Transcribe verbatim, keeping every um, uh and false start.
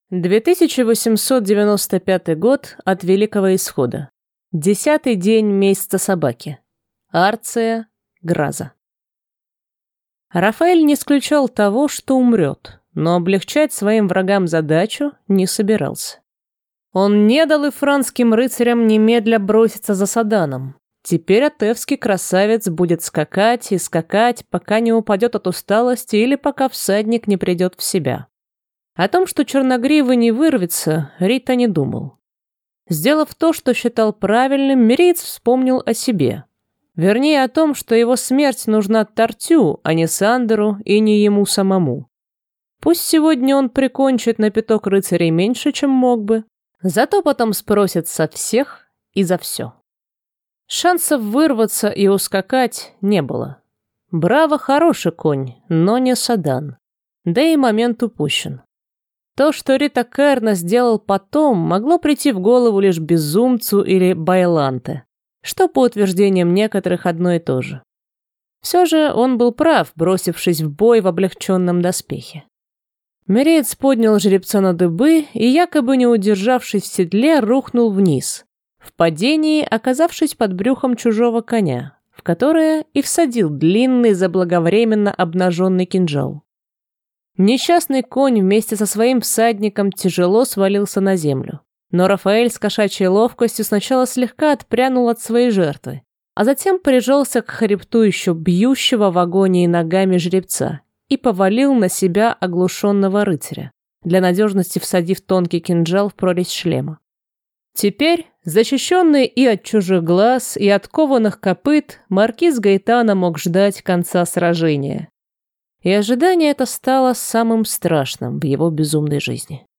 две тысячи восемьсот девяносто пятый год от Великого Исхода. Десятый день месяца собаки. Арция, Граза. Рафаэль не исключал того, что умрет, но облегчать своим врагам задачу не собирался. Он не дал и франским рыцарям немедля броситься за Саданом. Теперь атевский красавец будет скакать и скакать, пока не упадет от усталости или пока всадник не придет в себя. О том, что черногривый не вырвется, Рита не думал. Сделав то, что считал правильным, Мериец вспомнил о себе. Вернее, о том, что его смерть нужна Тартю, а не Сандеру и не ему самому. Пусть сегодня он прикончит на пяток рыцарей меньше, чем мог бы, зато потом спросит со всех и за все. Шансов вырваться и ускакать не было. Браво хороший конь, но не Садан. Да и момент упущен. То, что Рита Керна сделал потом, могло прийти в голову лишь безумцу или байланте, что, по утверждениям некоторых, одно и то же. Все же он был прав, бросившись в бой в облегченном доспехе. Мереец поднял жеребца на дыбы и, якобы не удержавшись в седле, рухнул вниз, в падении оказавшись под брюхом чужого коня, в которое и всадил длинный заблаговременно обнаженный кинжал. Несчастный конь вместе со своим всадником тяжело свалился на землю, но Рафаэль с кошачьей ловкостью сначала слегка отпрянул от своей жертвы, а затем прижался к хребту еще бьющего в агонии ногами жеребца и повалил на себя оглушенного рыцаря, для надежности всадив тонкий кинжал в прорезь шлема. Теперь, защищенный и от чужих глаз, и от кованых копыт, маркиз Гаэтано мог ждать конца сражения. И ожидание это стало самым страшным в его безумной жизни.